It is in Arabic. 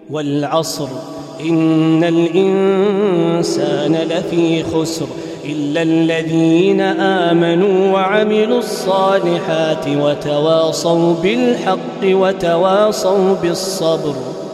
والعصر إن الإنسان لفي خسر إلا الذين آمنوا وعملوا الصالحات وتواصوا بالحق وتواصوا بالصبر.